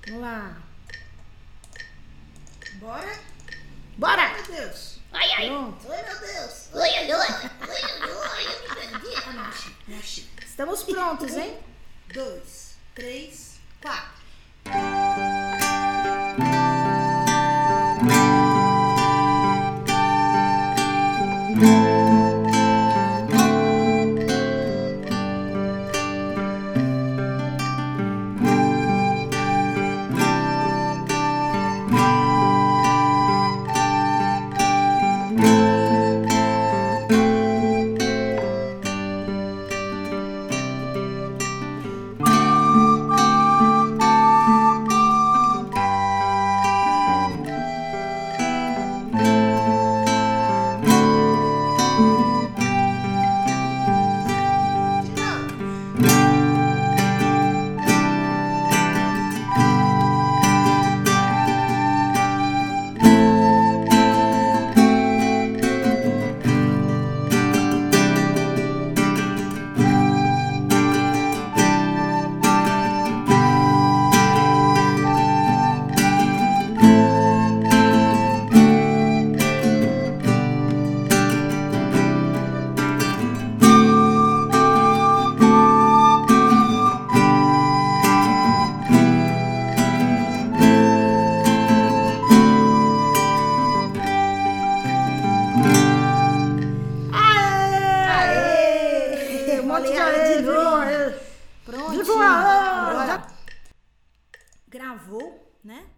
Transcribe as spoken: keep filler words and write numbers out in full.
Vamos lá. Bora? Bora! Ai, meu Deus. Ai, ai. Pronto. Ai, meu Deus. Oi, oi, oi. Oi, oi, oi, eu me perdi. Ah, não, achei, não achei. Estamos prontos, hein? Dois, três, quatro. Aê! Um monte de aê, de novo. Pronto. Agora. Gravou, né?